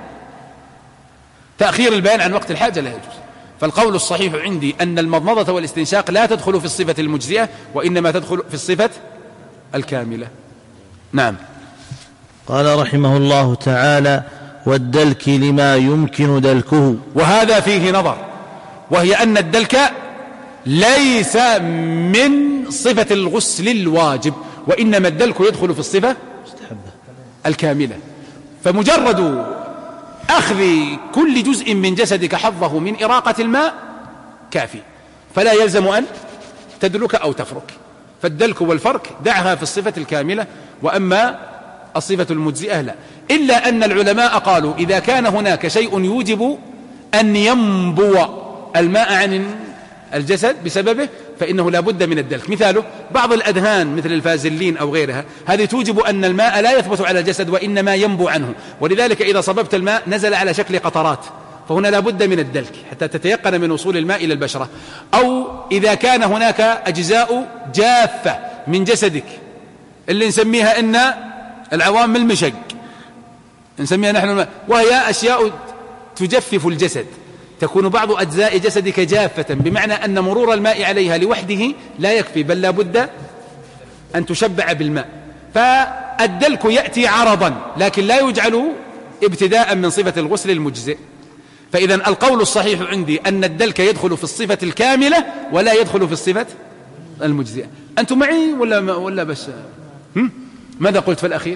تأخير البيان عن وقت الحاجة لا يجوز. فالقول الصحيح عندي أن المضمضة والاستنشاق لا تدخل في الصفة المجزئة، وإنما تدخل في الصفة الكاملة. نعم. قال رحمه الله تعالى: والدلك لما يمكن دلكه. وهذا فيه نظر، وهي أن الدلك ليس من صفة الغسل الواجب، وإنما الدلك يدخل في الصفة الكاملة. فمجرد أخذ كل جزء من جسدك حظه من إراقة الماء كافي، فلا يلزم أن تدلك أو تفرك. فالدلك والفرك دعها في الصفة الكاملة، وأما الصفة المجزئة لا. إلا أن العلماء قالوا إذا كان هناك شيء يوجب أن ينبو الماء عن الجسد بسببه فإنه لا بد من الدلك. مثاله بعض الأدهان مثل الفازلين أو غيرها، هذه توجب أن الماء لا يثبت على الجسد وإنما ينبو عنه، ولذلك إذا صببت الماء نزل على شكل قطرات، فهنا لا بد من الدلك حتى تتيقن من وصول الماء إلى البشرة. أو إذا كان هناك أجزاء جافة من جسدك اللي نسميها إن العوام المشق نسميها نحن الماء، وهي أشياء تجفف الجسد، تكون بعض أجزاء جسدك جافة، بمعنى أن مرور الماء عليها لوحده لا يكفي، بل لا بد أن تشبع بالماء. فالدلك يأتي عرضا لكن لا يجعل ابتداء من صفة الغسل المجزئ. فإذا القول الصحيح عندي أن الدلك يدخل في الصفة الكاملة ولا يدخل في الصفة المجزئة. أنتم معي ولا بس ماذا قلت في الأخير؟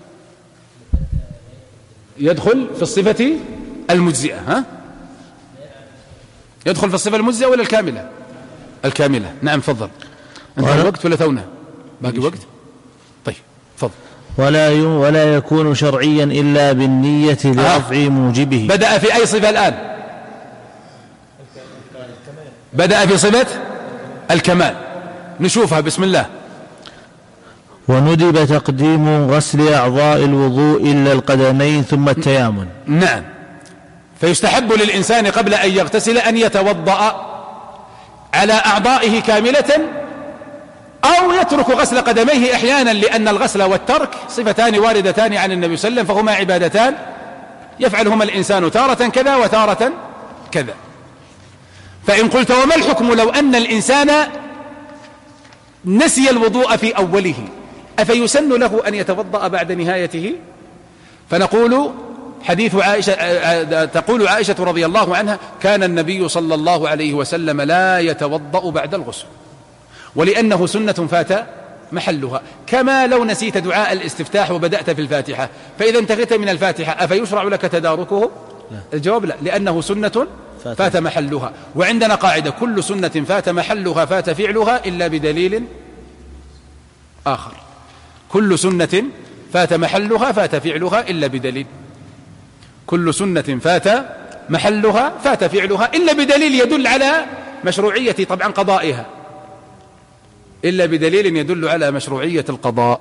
يدخل في الصفة المجزئة. ها؟ يدخل في الصفة المجزئة ولا الكاملة؟ الكاملة. نعم فضل. أنت وقت ولا تونا باقي وقت؟ طيب فضل. ولا يكون شرعيا إلا بالنية لرفع موجبه. بدأ في أي صفة الآن؟ بدأ في صفة الكمال. نشوفها بسم الله. وندب تقديم غسل أعضاء الوضوء إلا القدمين ثم التيامن. نعم. فيستحب للإنسان قبل أن يغتسل أن يتوضأ على أعضائه كاملة، أو يترك غسل قدميه أحيانا، لأن الغسل والترك صفتان واردتان عن النبي صلى الله عليه وسلم، فهما عبادتان يفعلهما الإنسان تارة كذا وتارة كذا. فإن قلت وما الحكم لو أن الإنسان نسي الوضوء في أوله، أفيسن له أن يتوضأ بعد نهايته؟ فنقول حديث عائشة، تقول عائشة رضي الله عنها: كان النبي صلى الله عليه وسلم لا يتوضأ بعد الغسل، ولأنه سنة فات محلها، كما لو نسيت دعاء الاستفتاح وبدأت في الفاتحة، فإذا انتهيت من الفاتحة أفيشرع لك تداركه؟ لا. الجواب لا، لأنه سنة فات محلها. وعندنا قاعدة: كل سنة فات محلها فات فعلها إلا بدليل آخر. كل سنة فات محلها فات فعلها إلا بدليل. كل سنة فات محلها فات فعلها إلا بدليل يدل على مشروعية طبعا قضائها، إلا بدليل يدل على مشروعية القضاء.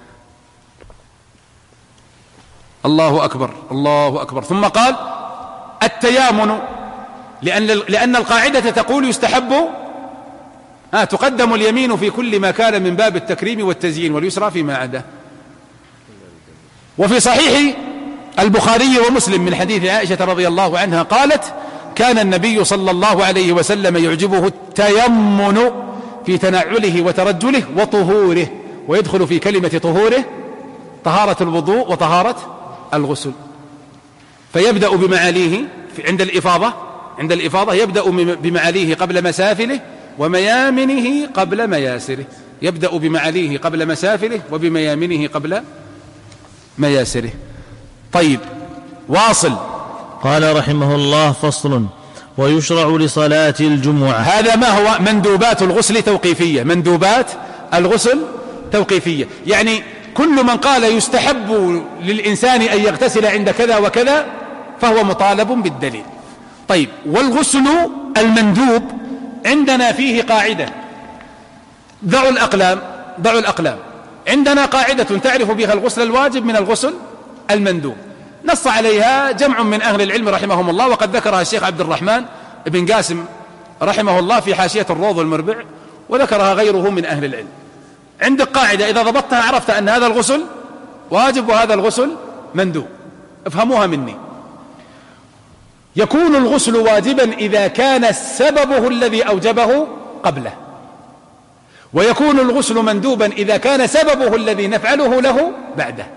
الله أكبر الله أكبر. ثم قال التيامن، لأن القاعدة تقول يستحب تقدم اليمين في كل ما كان من باب التكريم والتزيين واليسرى فيما عداه. وفي صحيح البخاري ومسلم من حديث عائشة رضي الله عنها قالت كان النبي صلى الله عليه وسلم يعجبه التيمن في تنعله وترجله وطهوره، ويدخل في كلمة طهوره طهارة الوضوء وطهارة الغسل. فيبدأ بمعاليه عند الإفاضة يبدأ بمعاليه قبل مسافله وميامنه قبل مياسره. يبدأ بمعاليه قبل مسافله وبميامنه قبل مياسره. طيب واصل. قال رحمه الله: فصل: ويشرع لصلاة الجمعة. هذا ما هو مندوبات الغسل توقيفية. مندوبات الغسل توقيفية، يعني كل من قال يستحب للإنسان أن يغتسل عند كذا وكذا فهو مطالب بالدليل. طيب، والغسل المندوب عندنا فيه قاعدة. ضعوا الأقلام. عندنا قاعدة تعرف بها الغسل الواجب من الغسل المندوب، نص عليها جمع من أهل العلم رحمهم الله، وقد ذكرها الشيخ عبد الرحمن بن قاسم رحمه الله في حاشية الروض المربع، وذكرها غيره من أهل العلم. عندك قاعدة إذا ضبطتها عرفت أن هذا الغسل واجب وهذا الغسل مندوب. افهموها مني. يكون الغسل واجبا إذا كان سببه الذي أوجبه قبله، ويكون الغسل مندوبا إذا كان سببه الذي نفعله له بعده.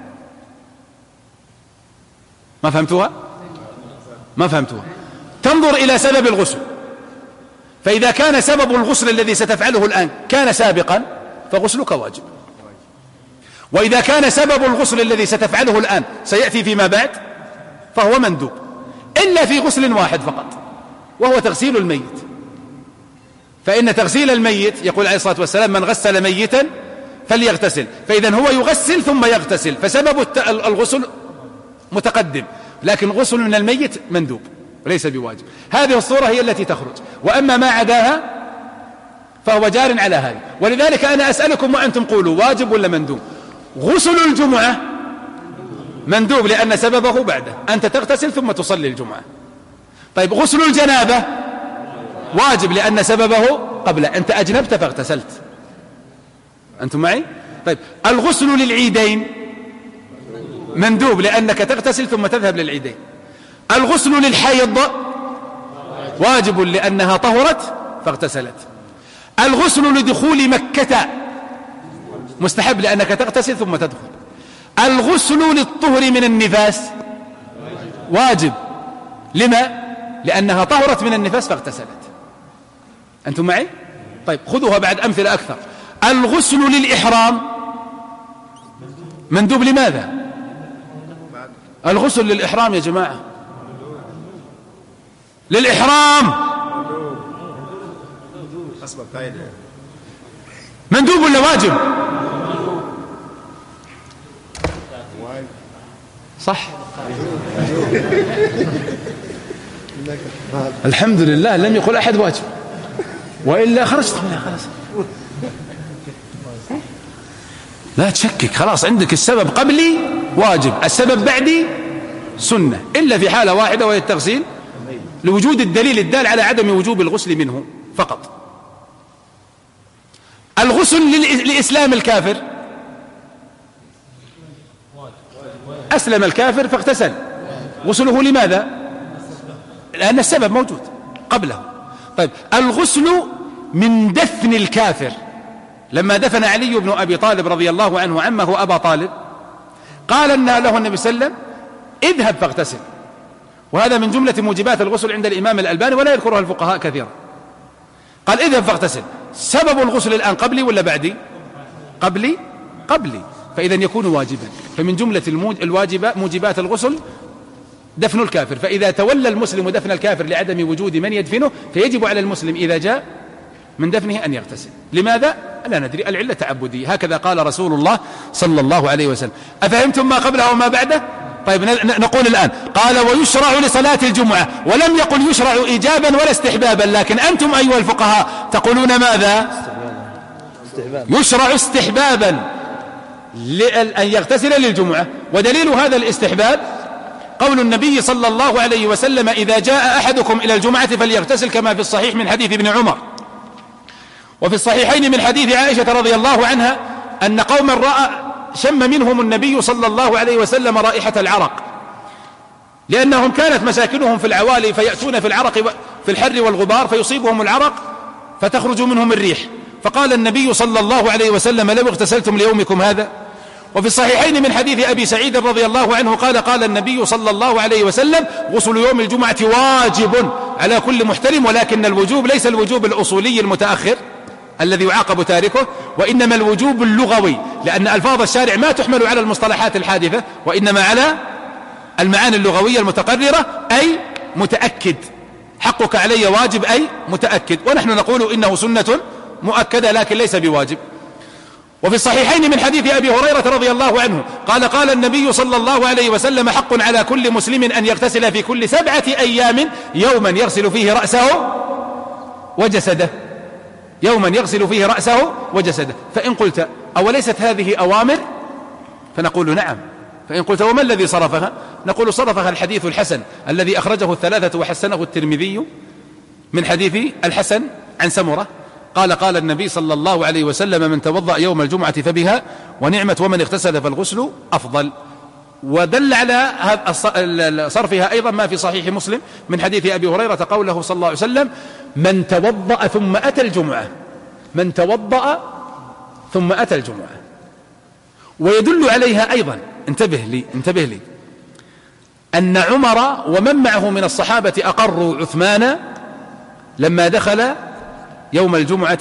ما فهمتوها؟ تنظر إلى سبب الغسل، فإذا كان سبب الغسل الذي ستفعله الآن كان سابقا فغسلك واجب، وإذا كان سبب الغسل الذي ستفعله الآن سيأتي فيما بعد فهو مندوب، إلا في غسل واحد فقط وهو تغسيل الميت. فإن تغسيل الميت يقول عليه الصلاة والسلام: من غسل ميتا فليغتسل. فإذا هو يغسل ثم يغتسل، فسبب الغسل متقدم، لكن غسل من الميت مندوب وليس بواجب. هذه الصورة هي التي تخرج، وأما ما عداها فهو جار على هذا. ولذلك أنا أسألكم وأنتم قولوا واجب ولا مندوب؟ غسل الجمعة مندوب لأن سببه بعده، أنت تغتسل ثم تصلي الجمعة. طيب، غسل الجنابة واجب لأن سببه قبل، أنت أجنبت فاغتسلت. أنتم معي؟ طيب، الغسل للعيدين مندوب لأنك تغتسل ثم تذهب للعيدين. الغسل للحيض واجب لأنها طهرت فاغتسلت. الغسل لدخول مكة مستحب لأنك تغتسل ثم تدخل. الغسل للطهر من النفاس واجب. لما؟ لأنها طهرت من النفاس فاغتسلت. أنتم معي؟ طيب، خذوها بعد أمثلة أكثر. الغسل للإحرام مندوب. لماذا؟ الغسل للإحرام يا جماعة، للإحرام مندوب ولا واجب؟ صح. الحمد لله لم يقل أحد واجب، وإلا خرجت منها خلاص. لا تشكك، خلاص عندك السبب قبلي واجب، السبب بعدي سنة، إلا في حالة واحدة وهي التغسيل لوجود الدليل الدال على عدم وجوب الغسل منه فقط. الغسل لإسلام الكافر، أسلم الكافر فاغتسل، غسله لماذا؟ لأن السبب موجود قبله. طيب، الغسل من دفن الكافر، لما دفن علي بن أبي طالب رضي الله عنه عمه أبا طالب قال أن له النبي صلى الله عليه وسلم: اذهب فاغتسل. وهذا من جملة موجبات الغسل عند الإمام الألباني ولا يذكرها الفقهاء كثيرا. قال: اذهب فاغتسل. سبب الغسل الآن قبلي ولا بعدي؟ قبلي، فإذا يكون واجبا. فمن جملة موجبات الغسل دفن الكافر، فإذا تولى المسلم دفن الكافر لعدم وجود من يدفنه فيجب على المسلم إذا جاء من دفنه أن يغتسل. لماذا؟ لا ندري، العلة تعبدية، هكذا قال رسول الله صلى الله عليه وسلم. أفهمتم ما قبله وما بعده؟ طيب نقول الآن، قال ويشرع لصلاة الجمعة، ولم يقل يشرع إيجابا ولا استحبابا، لكن أنتم أيها الفقهاء تقولون ماذا؟ يشرع استحبابا أن يغتسل للجمعة. ودليل هذا الاستحباب قول النبي صلى الله عليه وسلم: إذا جاء أحدكم إلى الجمعة فليغتسل، كما في الصحيح من حديث ابن عمر، وفي الصحيحين من حديث عائشة رضي الله عنها أن قوما شم منهم النبي صلى الله عليه وسلم رائحة العرق، لأنهم كانت مساكنهم في العوالي، فيأتون في العرق في الحر والغبار فيصيبهم العرق فتخرج منهم الريح، فقال النبي صلى الله عليه وسلم: لو اغتسلتم ليومكم هذا. وفي الصحيحين من حديث أبي سعيد رضي الله عنه قال النبي صلى الله عليه وسلم: غسل يوم الجمعة واجب على كل محترم، ولكن الوجوب ليس الوجوب الأصولي المتأخر الذي يعاقب تاركه، وإنما الوجوب اللغوي، لأن ألفاظ الشارع ما تحمل على المصطلحات الحادثة، وإنما على المعاني اللغوية المتقررة، أي متأكد، حقك علي واجب أي متأكد، ونحن نقول إنه سنة مؤكدة لكن ليس بواجب. وفي الصحيحين من حديث أبي هريرة رضي الله عنه قال النبي صلى الله عليه وسلم: حق على كل مسلم أن يغتسل في كل 7 أيام يوما يغسل فيه رأسه وجسده، يوما يغسل فيه رأسه وجسده. فإن قلت: أوليست هذه أوامر؟ فنقول: نعم. فإن قلت: وما الذي صرفها؟ نقول: صرفها الحديث الحسن الذي أخرجه الثلاثة وحسنه الترمذي من حديث الحسن عن سمرة قال النبي صلى الله عليه وسلم: من توضأ يوم الجمعة فبها ونعمة، ومن اغتسل فالغسل أفضل. ودل على صرفها أيضا ما في صحيح مسلم من حديث أبي هريرة قوله صلى الله عليه وسلم: من توضأ ثم أتى الجمعة، من توضأ ثم أتى الجمعة. ويدل عليها أيضا، انتبه لي أن عمر ومن معه من الصحابة أقروا عثمان لما دخل يوم الجمعة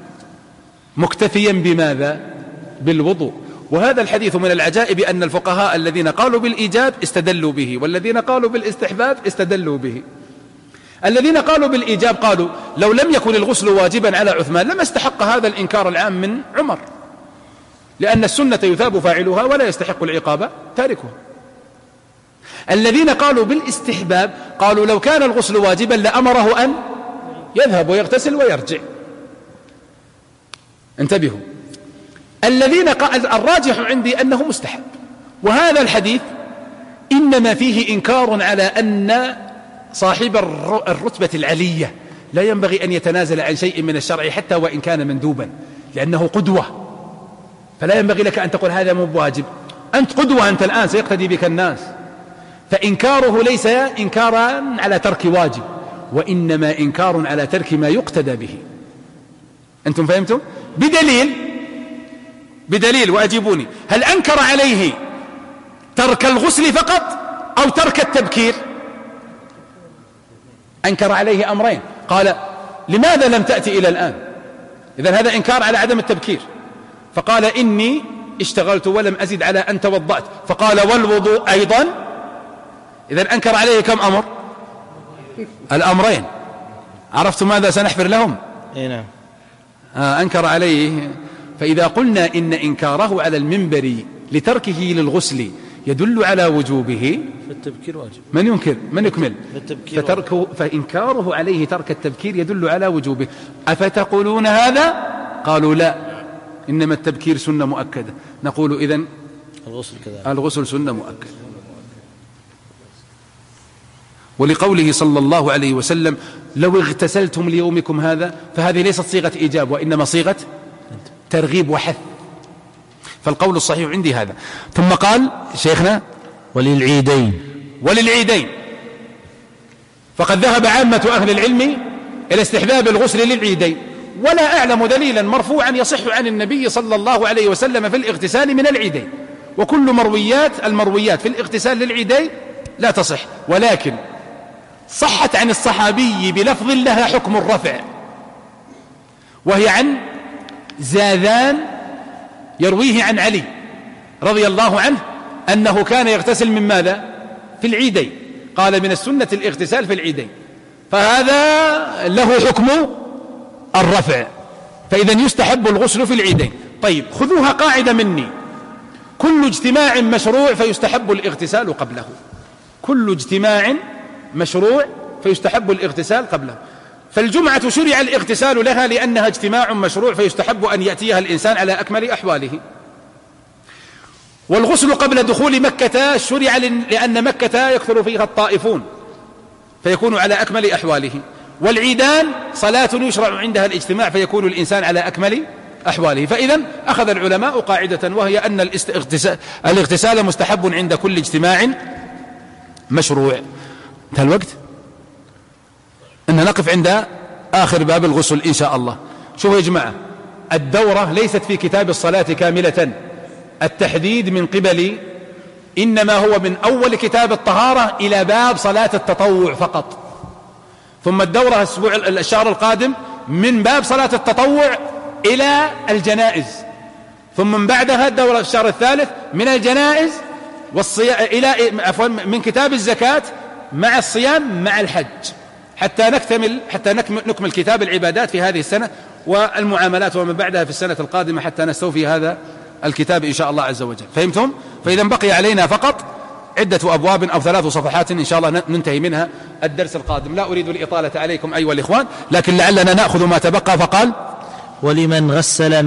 مكتفيا بماذا؟ بالوضوء. وهذا الحديث من العجائب أن الفقهاء الذين قالوا بالإيجاب استدلوا به، والذين قالوا بالاستحباب استدلوا به. الذين قالوا بالإيجاب قالوا: لو لم يكن الغسل واجبا على عثمان لما استحق هذا الإنكار العام من عمر، لأن السنة يثاب فاعلها ولا يستحق العقاب تاركها. الذين قالوا بالاستحباب قالوا: لو كان الغسل واجبا لأمره أن يذهب ويغتسل ويرجع. انتبهوا، الذين الراجح عندي أنه مستحب، وهذا الحديث إنما فيه إنكار على أن صاحب الرتبة العلية لا ينبغي أن يتنازل عن شيء من الشرع حتى وإن كان مندوبا، لأنه قدوة، فلا ينبغي لك أن تقول هذا مو بواجب، أنت قدوة، أنت الآن سيقتدي بك الناس. فإنكاره ليس إنكارا على ترك واجب، وإنما إنكار على ترك ما يقتدى به. أنتم فهمتم؟ بدليل وأجيبوني، هل أنكر عليه ترك الغسل فقط أو ترك التبكير؟ أنكر عليه أمرين، قال: لماذا لم تأتي إلى الآن؟ إذن هذا إنكار على عدم التبكير. فقال: إني اشتغلت ولم أزد على أن توضأت. فقال: والوضوء أيضا. إذن أنكر عليه كم أمر؟ الأمرين. عرفتم ماذا سنحفر لهم؟ نعم. أنكر عليه. فإذا قلنا إن إنكاره على المنبر لتركه للغسل يدل على وجوبه، فالتبكير واجب. من ينكر؟ من يكمل؟ فإنكاره عليه ترك التبكير يدل على وجوبه. أفتقولون هذا؟ قالوا: لا، إنما التبكير سنة مؤكدة. نقول: إذن الغسل سنة مؤكدة. ولقوله صلى الله عليه وسلم: لو اغتسلتم ليومكم هذا، فهذه ليست صيغة إيجاب، وإنما صيغة ترغيب وحث. فالقول الصحيح عندي هذا. ثم قال شيخنا: وللعيدين. فقد ذهب عامة أهل العلم إلى استحباب الغسل للعيدين، ولا أعلم دليلا مرفوعا يصح عن النبي صلى الله عليه وسلم في الاغتسال من العيدين، وكل المرويات في الاغتسال للعيدين لا تصح، ولكن صحت عن الصحابي بلفظ لها حكم الرفع، وهي عن زاذان يرويه عن علي رضي الله عنه أنه كان يغتسل من ماذا؟ في العيدين. قال: من السنة الاغتسال في العيدين، فهذا له حكم الرفع. فإذا يستحب الغسل في العيدين. طيب خذوها قاعدة مني: كل اجتماع مشروع فيستحب الاغتسال قبله. كل اجتماع مشروع فيستحب الاغتسال قبله. فالجمعة شرع الاغتسال لها لأنها اجتماع مشروع فيستحب أن يأتيها الإنسان على أكمل أحواله. والغسل قبل دخول مكة شرع لأن مكة يكثر فيها الطائفون فيكون على أكمل أحواله. والعيدان صلاة يشرع عندها الاجتماع فيكون الإنسان على أكمل أحواله. فإذا أخذ العلماء قاعدة وهي أن الاغتسال مستحب عند كل اجتماع مشروع. انتهى الوقت، أن نقف عند آخر باب الغسل إن شاء الله. شوفوا يا جماعة، الدورة ليست في كتاب الصلاة كاملة، التحديد من قبلي إنما هو من أول كتاب الطهارة إلى باب صلاة التطوع فقط، ثم الدورة الشهر القادم من باب صلاة التطوع إلى الجنائز، ثم من بعدها الدورة الشهر الثالث من الجنائز إلى من كتاب الزكاة مع الصيام مع الحج، حتى نكمل كتاب العبادات في هذه السنة والمعاملات ومن بعدها في السنة القادمة حتى نستوفي هذا الكتاب إن شاء الله عز وجل. فهمتم؟ فإذا بقي علينا فقط عدة أبواب أو 3 صفحات إن شاء الله ننتهي منها الدرس القادم. لا أريد الإطالة عليكم أيها الإخوان، لكن لعلنا نأخذ ما تبقى. فقال: ولمن غسل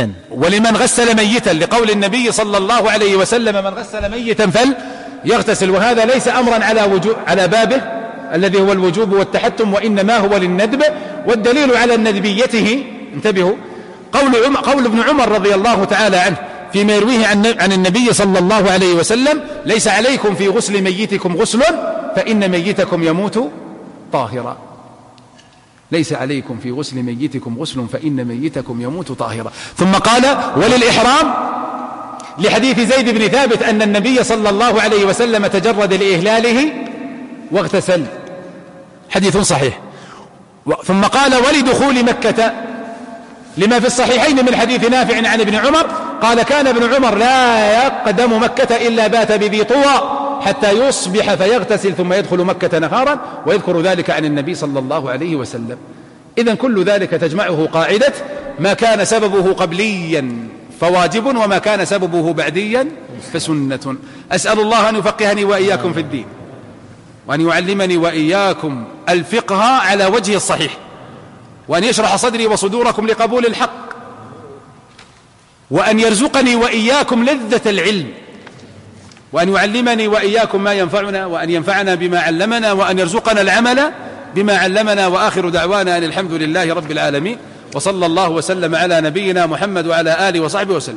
ميتا، لقول النبي صلى الله عليه وسلم: من غسل ميتا فليغتسل. وهذا ليس أمرا على بابه الذي هو الوجوب والتحتم، وإنما هو للندب، والدليل على ندبيته انتبهوا قول ابن عمر رضي الله تعالى عنه فيما يرويه عن النبي صلى الله عليه وسلم: ليس عليكم في غسل ميتكم غسل فإن ميتكم يموت طاهرا. ليس عليكم في غسل ميتكم غسل فإن ميتكم يموت طاهرا. ثم قال: وللإحرام، لحديث زيد بن ثابت أن النبي صلى الله عليه وسلم تجرد لإهلاله واغتسل، حديث صحيح. ثم قال: ولدخول مكة، لما في الصحيحين من حديث نافع عن ابن عمر قال: كان ابن عمر لا يقدم مكة إلا بات بذي طوى حتى يصبح فيغتسل ثم يدخل مكة نهارا، ويذكر ذلك عن النبي صلى الله عليه وسلم. إذن كل ذلك تجمعه قاعدة: ما كان سببه قبليا فواجب، وما كان سببه بعديا فسنة. أسأل الله أن يفقهني وإياكم في الدين، وأن يعلمني وإياكم الفقه على وجه الصحيح، وأن يشرح صدري وصدوركم لقبول الحق، وأن يرزقني وإياكم لذة العلم، وأن يعلمني وإياكم ما ينفعنا، وأن ينفعنا بما علمنا، وأن يرزقنا العمل بما علمنا. وآخر دعوانا أن الحمد لله رب العالمين، وصلى الله وسلم على نبينا محمد وعلى آله وصحبه وسلم.